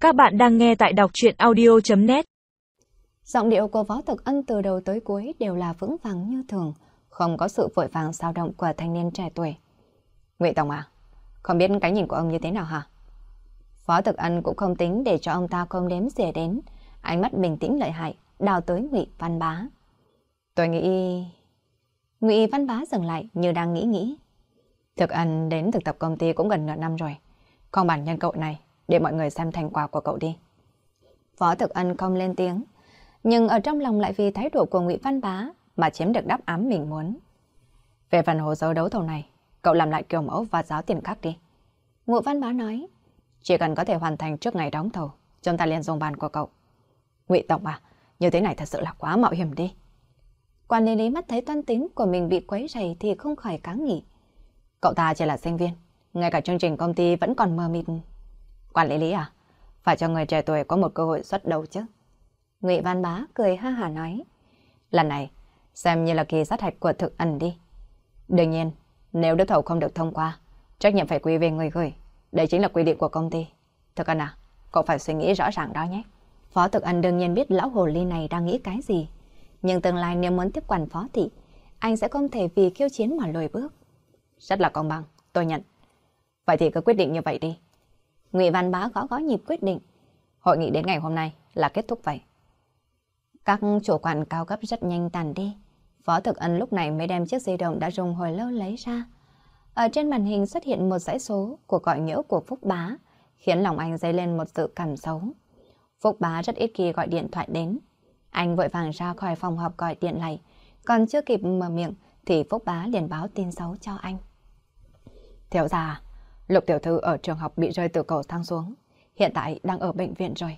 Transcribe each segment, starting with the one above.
Các bạn đang nghe tại đọc truyện audio.net. Giọng điệu của Phó Thực Ân từ đầu tới cuối đều là vững vàng như thường, không có sự vội vàng xao động của thanh niên trẻ tuổi. Ngụy Tổng à, không biết cái nhìn của ông như thế nào hả? Phó Thực Ân cũng không tính để cho ông ta không đếm xỉa đến, ánh mắt bình tĩnh lợi hại, đào tới Ngụy Văn Bá. Tôi nghĩ... Ngụy Văn Bá dừng lại như đang nghĩ. Thực Ân đến thực tập công ty cũng gần nửa năm rồi, không bản nhân cậu này để mọi người xem thành quả của cậu đi. Phó Thực Ân không lên tiếng, nhưng ở trong lòng lại vì thái độ của Ngụy Văn Bá mà chiếm được đáp án mình muốn. Về phần hồ sơ đấu thầu này, cậu làm lại kiểu mẫu và giá tiền khác đi. Ngụy Văn Bá nói, chỉ cần có thể hoàn thành trước ngày đóng thầu, chúng ta liền dùng bàn của cậu. Ngụy Tổng à, như thế này thật sự là quá mạo hiểm đi. Quản lý mắt thấy toan tính của mình bị quấy rầy thì không khỏi kháng nghị. Cậu ta chỉ là sinh viên, ngay cả chương trình công ty vẫn còn mờ mịt. Quản lý à, phải cho người trẻ tuổi có một cơ hội xuất đầu chứ. Ngụy Văn Bá cười ha hả nói, lần này xem như là kỳ sát hạch của Thực Ân đi. Đương nhiên, nếu đấu thầu không được thông qua, trách nhiệm phải quy về người gửi. Đây chính là quy định của công ty. Thực Ân à, cậu phải suy nghĩ rõ ràng đó nhé. Phó Thực Ân đương nhiên biết lão hồ ly này đang nghĩ cái gì, nhưng tương lai nếu muốn tiếp quản phó thị, anh sẽ không thể vì khiêu chiến mà lùi bước. Rất là công bằng, tôi nhận. Vậy thì cứ quyết định như vậy đi. Ngụy Văn Bá gõ nhịp quyết định. Hội nghị đến ngày hôm nay là kết thúc vậy. Các chủ quản cao cấp rất nhanh tàn đi. Phó Thực Ân lúc này mới đem chiếc di động đã dùng hồi lâu lấy ra. Ở trên màn hình xuất hiện một dãy số của gọi nhỡ của Phúc Bá, khiến lòng anh dấy lên một sự cảm xấu. Phúc Bá rất ít khi gọi điện thoại đến. Anh vội vàng ra khỏi phòng họp gọi điện lại, còn chưa kịp mở miệng thì Phúc Bá liền báo tin xấu cho anh. Thiếu gia, Lục tiểu thư ở trường học bị rơi từ cầu thang xuống, hiện tại đang ở bệnh viện rồi.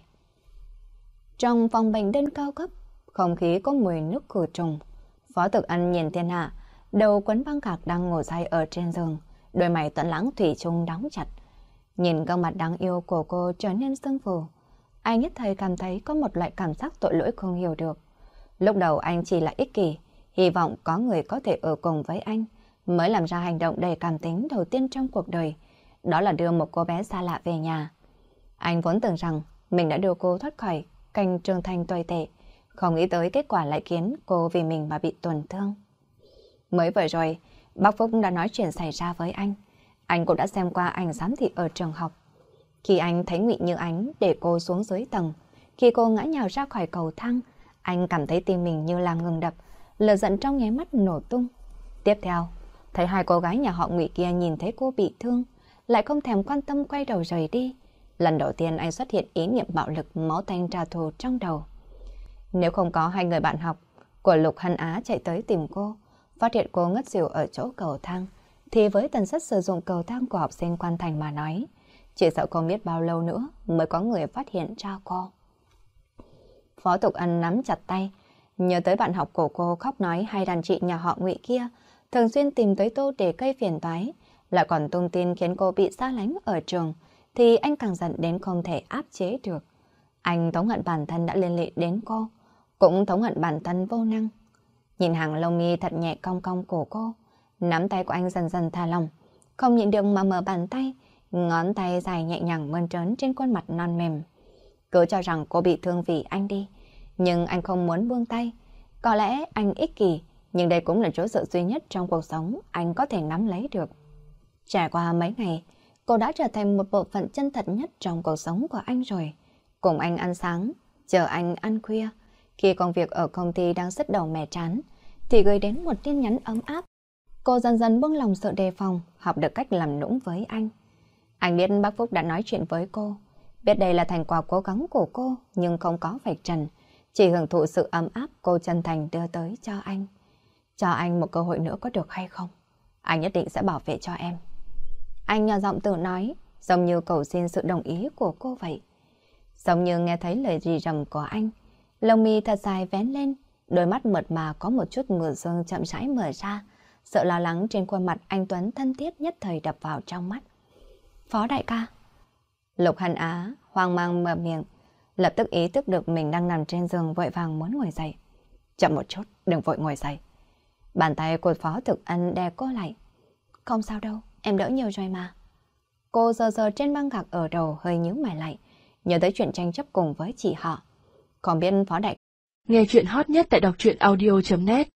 Trong phòng bệnh đơn cao cấp, không khí có mùi nước khử trùng. Phó Thực Ân nhìn thiên hạ, đầu quấn băng gạc đang ngồi say ở trên giường, đôi mày tuấn lãng thủy chung đóng chặt. Nhìn gương mặt đáng yêu của cô trở nên sưng phù, anh nhất thời cảm thấy có một loại cảm giác tội lỗi không hiểu được. Lúc đầu anh chỉ là ích kỷ, hy vọng có người có thể ở cùng với anh, mới làm ra hành động đầy cảm tính đầu tiên trong cuộc đời. Đó là đưa một cô bé xa lạ về nhà. Anh vốn tưởng rằng mình đã đưa cô thoát khỏi cảnh trưởng thành tồi tệ, không nghĩ tới kết quả lại khiến cô vì mình mà bị tổn thương. Mới vừa rồi, bác Phúc đã nói chuyện xảy ra với anh cũng đã xem qua ảnh giám thị ở trường học. Khi anh thấy Ngụy Như Ánh để cô xuống dưới tầng, khi cô ngã nhào ra khỏi cầu thang, anh cảm thấy tim mình như là ngừng đập, lửa giận trong nháy mắt nổ tung. Tiếp theo, thấy hai cô gái nhà họ Ngụy kia nhìn thấy cô bị thương, lại không thèm quan tâm quay đầu rời đi. Lần đầu tiên anh xuất hiện ý niệm bạo lực máu tanh trả thù trong đầu. Nếu không có hai người bạn học của Lục Hân Á chạy tới tìm cô, phát hiện cô ngất xỉu ở chỗ cầu thang, thì với tần suất sử dụng cầu thang của học sinh Quan Thành mà nói, chỉ sợ không biết bao lâu nữa mới có người phát hiện ra cô. Phó Tục Ân nắm chặt tay, nhớ tới bạn học của cô khóc nói hai đàn chị nhà họ Ngụy kia thường xuyên tìm tới tô để gây phiền toái, lại còn tung tin khiến cô bị xa lánh ở trường, thì anh càng giận đến không thể áp chế được. Anh thống hận bản thân đã liên lụy đến cô, cũng thống hận bản thân vô năng. Nhìn hàng lông mi thật nhẹ cong cong của cô, nắm tay của anh dần dần thả lỏng, không nhịn được mà mở bàn tay, ngón tay dài nhẹ nhàng mơn trớn trên khuôn mặt non mềm. Cứ cho rằng cô bị thương vì anh đi, nhưng anh không muốn buông tay. Có lẽ anh ích kỷ, nhưng đây cũng là chỗ dựa duy nhất trong cuộc sống anh có thể nắm lấy được. Trải qua mấy ngày, cô đã trở thành một bộ phận chân thật nhất trong cuộc sống của anh rồi. Cùng anh ăn sáng, chờ anh ăn khuya. Khi công việc ở công ty đang sứt đầu mẻ trán, thì gửi đến một tin nhắn ấm áp. Cô dần dần buông lòng sự đề phòng, học được cách làm nũng với anh. Anh biết bác Phúc đã nói chuyện với cô, biết đây là thành quả cố gắng của cô, nhưng không có vạch trần, chỉ hưởng thụ sự ấm áp cô chân thành đưa tới cho anh. Cho anh một cơ hội nữa có được hay không? Anh nhất định sẽ bảo vệ cho em. Anh nhỏ giọng tự nói, giống như cầu xin sự đồng ý của cô vậy. Giống như nghe thấy lời rì rầm của anh, lông mi thật dài vén lên, đôi mắt mượt mà có một chút mưa sương chậm rãi mở ra, sự lo lắng trên khuôn mặt anh Tuấn thân thiết nhất thời đập vào trong mắt. Phó đại ca. Lục Hân Á hoang mang mở miệng, lập tức ý thức được mình đang nằm trên giường vội vàng muốn ngồi dậy. Chậm một chút, đừng vội ngồi dậy. Bàn tay của Phó Thực Ân đè cô lại. Không sao đâu, em đỡ nhiều rồi mà. Cô giờ trên băng gạc ở đầu hơi nhíu mày lại, nhớ tới chuyện tranh chấp cùng với chị họ. Không biết Phó Đại Nghe chuyện hot nhất tại đọc truyện audio.net